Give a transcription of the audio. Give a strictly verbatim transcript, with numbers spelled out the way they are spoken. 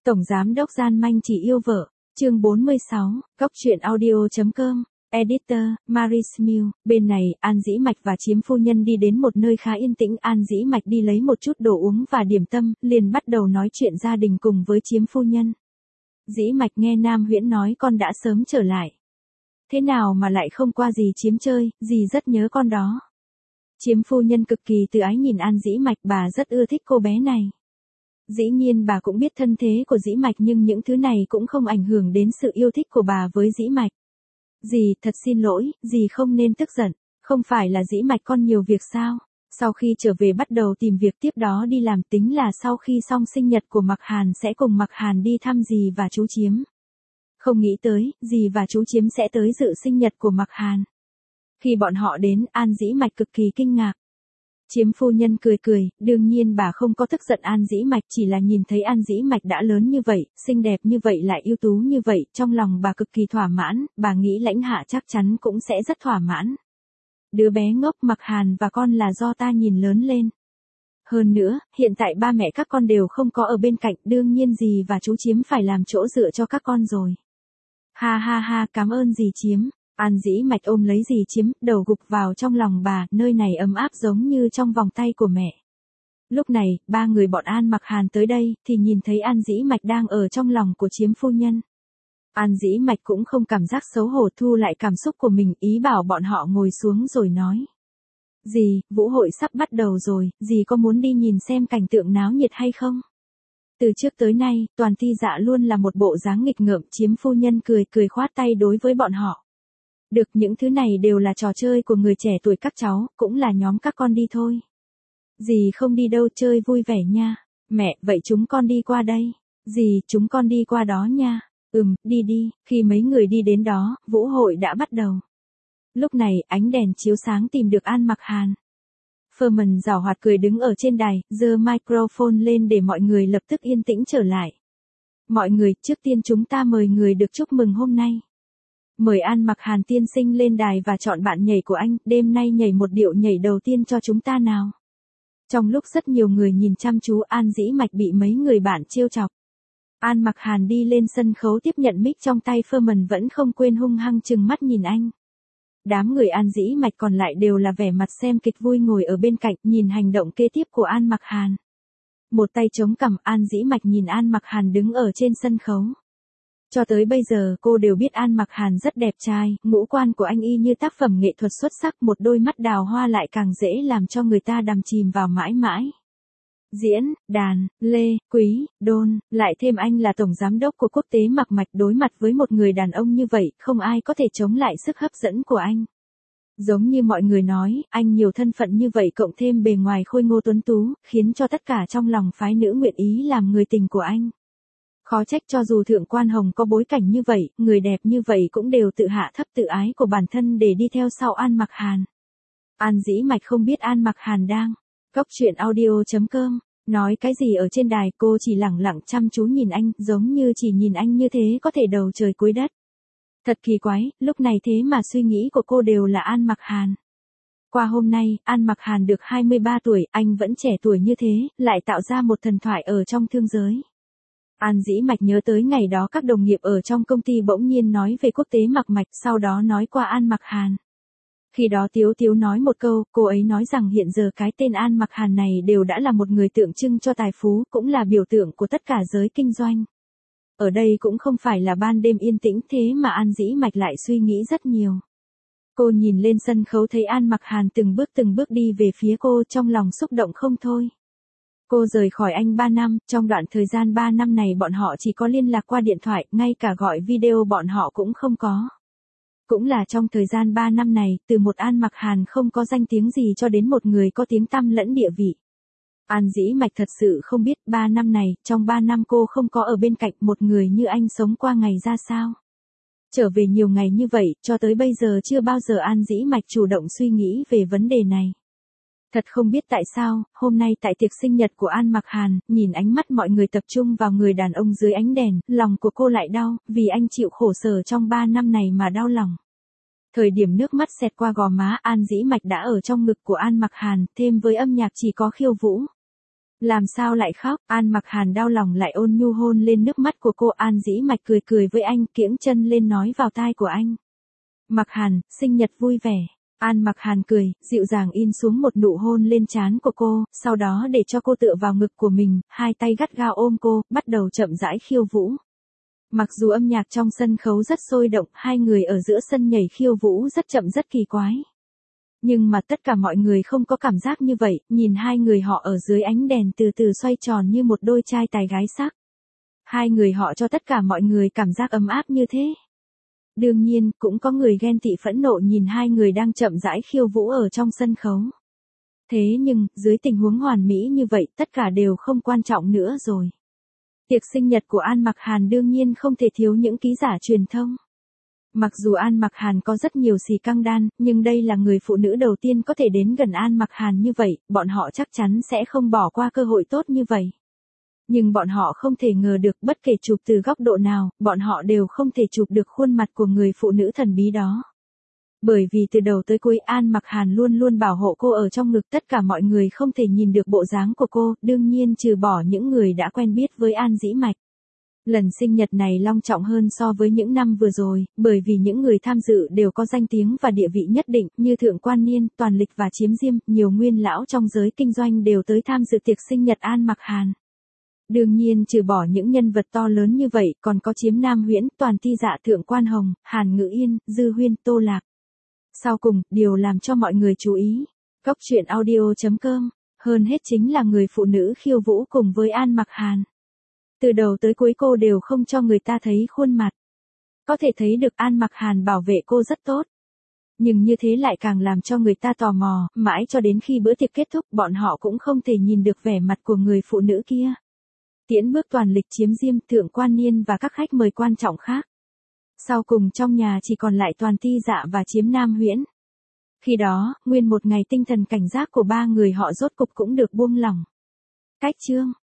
Tổng giám đốc gian manh chỉ yêu vợ, chương bốn mươi sáu, Cóc truyện audio chấm com, Editor, Maris Mill, bên này, An Dĩ Mạch và Chiếm phu nhân đi đến một nơi khá yên tĩnh. An Dĩ Mạch đi lấy một chút đồ uống và điểm tâm, liền bắt đầu nói chuyện gia đình cùng với Chiếm phu nhân. Dĩ Mạch nghe Nam Huyễn nói con đã sớm trở lại. Thế nào mà lại không qua dì Chiếm chơi, dì rất nhớ con đó. Chiếm phu nhân cực kỳ từ ái nhìn An Dĩ Mạch, bà rất ưa thích cô bé này. Dĩ nhiên bà cũng biết thân thế của Dĩ Mạch, nhưng những thứ này cũng không ảnh hưởng đến sự yêu thích của bà với Dĩ Mạch. Dì, thật xin lỗi, dì không nên tức giận, không phải là Dĩ Mạch con nhiều việc sao? Sau khi trở về bắt đầu tìm việc, tiếp đó đi làm, tính là sau khi xong sinh nhật của Mặc Hàn sẽ cùng Mặc Hàn đi thăm dì và chú Chiếm. Không nghĩ tới, dì và chú Chiếm sẽ tới dự sinh nhật của Mặc Hàn. Khi bọn họ đến, An Dĩ Mạch cực kỳ kinh ngạc. Chiếm phu nhân cười cười, đương nhiên bà không có tức giận An Dĩ Mạch, chỉ là nhìn thấy An Dĩ Mạch đã lớn như vậy, xinh đẹp như vậy lại ưu tú như vậy, trong lòng bà cực kỳ thỏa mãn, bà nghĩ Lãnh Hạ chắc chắn cũng sẽ rất thỏa mãn. Đứa bé ngốc Mặc Hàn và con là do ta nhìn lớn lên. Hơn nữa, hiện tại ba mẹ các con đều không có ở bên cạnh, đương nhiên dì và chú Chiếm phải làm chỗ dựa cho các con rồi. Ha ha ha, cảm ơn dì Chiếm. An Dĩ Mạch ôm lấy dì Chiếm, đầu gục vào trong lòng bà, nơi này ấm áp giống như trong vòng tay của mẹ. Lúc này, ba người bọn An Mặc Hàn tới đây, thì nhìn thấy An Dĩ Mạch đang ở trong lòng của Chiếm phu nhân. An Dĩ Mạch cũng không cảm giác xấu hổ, thu lại cảm xúc của mình, ý bảo bọn họ ngồi xuống rồi nói. Dì, vũ hội sắp bắt đầu rồi, dì có muốn đi nhìn xem cảnh tượng náo nhiệt hay không? Từ trước tới nay, Toàn Ti Dạ luôn là một bộ dáng nghịch ngợm. Chiếm phu nhân cười cười khoát tay đối với bọn họ. Được, những thứ này đều là trò chơi của người trẻ tuổi các cháu, cũng là nhóm các con đi thôi. Dì không đi đâu, chơi vui vẻ nha. Mẹ, vậy chúng con đi qua đây. Dì, chúng con đi qua đó nha. Ừm, đi đi. Khi mấy người đi đến đó, vũ hội đã bắt đầu. Lúc này, ánh đèn chiếu sáng tìm được An Mặc Hàn. Ferman giảo hoạt cười đứng ở trên đài, giơ microphone lên để mọi người lập tức yên tĩnh trở lại. Mọi người, trước tiên chúng ta mời người được chúc mừng hôm nay. Mời An Mặc Hàn tiên sinh lên đài và chọn bạn nhảy của anh, đêm nay nhảy một điệu nhảy đầu tiên cho chúng ta nào. Trong lúc rất nhiều người nhìn chăm chú, An Dĩ Mạch bị mấy người bạn trêu chọc. An Mặc Hàn đi lên sân khấu tiếp nhận mic trong tay Ferman, vẫn không quên hung hăng trừng mắt nhìn anh. Đám người An Dĩ Mạch còn lại đều là vẻ mặt xem kịch vui, ngồi ở bên cạnh nhìn hành động kế tiếp của An Mặc Hàn. Một tay chống cằm, An Dĩ Mạch nhìn An Mặc Hàn đứng ở trên sân khấu. Cho tới bây giờ cô đều biết An Mặc Hàn rất đẹp trai, ngũ quan của anh y như tác phẩm nghệ thuật xuất sắc, một đôi mắt đào hoa lại càng dễ làm cho người ta đắm chìm vào mãi mãi. Diễn, đàn, lê, quý, đôn, lại thêm anh là tổng giám đốc của quốc tế Mặc Mạch, đối mặt với một người đàn ông như vậy, không ai có thể chống lại sức hấp dẫn của anh. Giống như mọi người nói, anh nhiều thân phận như vậy cộng thêm bề ngoài khôi ngô tuấn tú, khiến cho tất cả trong lòng phái nữ nguyện ý làm người tình của anh. Khó trách cho dù Thượng Quan Hồng có bối cảnh như vậy, người đẹp như vậy cũng đều tự hạ thấp tự ái của bản thân để đi theo sau An Mặc Hàn. An Dĩ Mạch không biết An Mặc Hàn đang Cóc truyện audio chấm com nói cái gì ở trên đài, cô chỉ lẳng lặng chăm chú nhìn anh, giống như chỉ nhìn anh như thế có thể đầu trời cuối đất. Thật kỳ quái, lúc này thế mà suy nghĩ của cô đều là An Mặc Hàn. Qua hôm nay, An Mặc Hàn được hai mươi ba tuổi, anh vẫn trẻ tuổi như thế, lại tạo ra một thần thoại ở trong thương giới. An Dĩ Mạch nhớ tới ngày đó các đồng nghiệp ở trong công ty bỗng nhiên nói về quốc tế Mặc Mạch, sau đó nói qua An Mặc Hàn. Khi đó Tiếu Tiếu nói một câu, cô ấy nói rằng hiện giờ cái tên An Mặc Hàn này đều đã là một người tượng trưng cho tài phú, cũng là biểu tượng của tất cả giới kinh doanh. Ở đây cũng không phải là ban đêm yên tĩnh, thế mà An Dĩ Mạch lại suy nghĩ rất nhiều. Cô nhìn lên sân khấu thấy An Mặc Hàn từng bước từng bước đi về phía cô, trong lòng xúc động không thôi. Cô rời khỏi anh ba năm, trong đoạn thời gian ba năm này bọn họ chỉ có liên lạc qua điện thoại, ngay cả gọi video bọn họ cũng không có. Cũng là trong thời gian ba năm này, từ một An Mặc Hàn không có danh tiếng gì cho đến một người có tiếng tăm lẫn địa vị. An Dĩ Mạch thật sự không biết ba năm này, trong ba năm cô không có ở bên cạnh một người như anh sống qua ngày ra sao. Trở về nhiều ngày như vậy, cho tới bây giờ chưa bao giờ An Dĩ Mạch chủ động suy nghĩ về vấn đề này. Thật không biết tại sao, hôm nay tại tiệc sinh nhật của An Mặc Hàn, nhìn ánh mắt mọi người tập trung vào người đàn ông dưới ánh đèn, lòng của cô lại đau, vì anh chịu khổ sở trong ba năm này mà đau lòng. Thời điểm nước mắt xẹt qua gò má, An Dĩ Mạch đã ở trong ngực của An Mặc Hàn, thêm với âm nhạc chỉ có khiêu vũ. Làm sao lại khóc, An Mặc Hàn đau lòng lại ôn nhu hôn lên nước mắt của cô. An Dĩ Mạch cười cười với anh, kiễng chân lên nói vào tai của anh. Mặc Hàn, sinh nhật vui vẻ. An Mặc Hàn cười, dịu dàng in xuống một nụ hôn lên trán của cô, sau đó để cho cô tựa vào ngực của mình, hai tay gắt gao ôm cô, bắt đầu chậm rãi khiêu vũ. Mặc dù âm nhạc trong sân khấu rất sôi động, hai người ở giữa sân nhảy khiêu vũ rất chậm rất kỳ quái. Nhưng mà tất cả mọi người không có cảm giác như vậy, nhìn hai người họ ở dưới ánh đèn từ từ xoay tròn như một đôi trai tài gái sắc. Hai người họ cho tất cả mọi người cảm giác ấm áp như thế. Đương nhiên, cũng có người ghen tị phẫn nộ nhìn hai người đang chậm rãi khiêu vũ ở trong sân khấu. Thế nhưng, dưới tình huống hoàn mỹ như vậy, tất cả đều không quan trọng nữa rồi. Tiệc sinh nhật của An Mặc Hàn đương nhiên không thể thiếu những ký giả truyền thông. Mặc dù An Mặc Hàn có rất nhiều xì căng đan, nhưng đây là người phụ nữ đầu tiên có thể đến gần An Mặc Hàn như vậy, bọn họ chắc chắn sẽ không bỏ qua cơ hội tốt như vậy. Nhưng bọn họ không thể ngờ được, bất kể chụp từ góc độ nào, bọn họ đều không thể chụp được khuôn mặt của người phụ nữ thần bí đó. Bởi vì từ đầu tới cuối An Mặc Hàn luôn luôn bảo hộ cô ở trong ngực, tất cả mọi người không thể nhìn được bộ dáng của cô, đương nhiên trừ bỏ những người đã quen biết với An Dĩ Mạch. Lần sinh nhật này long trọng hơn so với những năm vừa rồi, bởi vì những người tham dự đều có danh tiếng và địa vị nhất định, như Thượng Quan Niên, Toàn Lịch và Chiếm Diêm, nhiều nguyên lão trong giới kinh doanh đều tới tham dự tiệc sinh nhật An Mặc Hàn. Đương nhiên trừ bỏ những nhân vật to lớn như vậy, còn có Chiếm Nam Huyễn, Toàn Ti Dạ, Thượng Quan Hồng, Hàn Ngữ Yên, Dư Huyên, Tô Lạc. Sau cùng, điều làm cho mọi người chú ý, Cốc truyện audio chấm com, hơn hết chính là người phụ nữ khiêu vũ cùng với An Mặc Hàn. Từ đầu tới cuối cô đều không cho người ta thấy khuôn mặt. Có thể thấy được An Mặc Hàn bảo vệ cô rất tốt. Nhưng như thế lại càng làm cho người ta tò mò, mãi cho đến khi bữa tiệc kết thúc bọn họ cũng không thể nhìn được vẻ mặt của người phụ nữ kia. Tiễn bước Toàn Lịch, Chiếm Diêm, Thượng Quan Niên và các khách mời quan trọng khác. Sau cùng trong nhà chỉ còn lại Toàn Ti Dạ và Chiếm Nam Huyễn. Khi đó, nguyên một ngày tinh thần cảnh giác của ba người họ rốt cục cũng được buông lỏng. Cách chương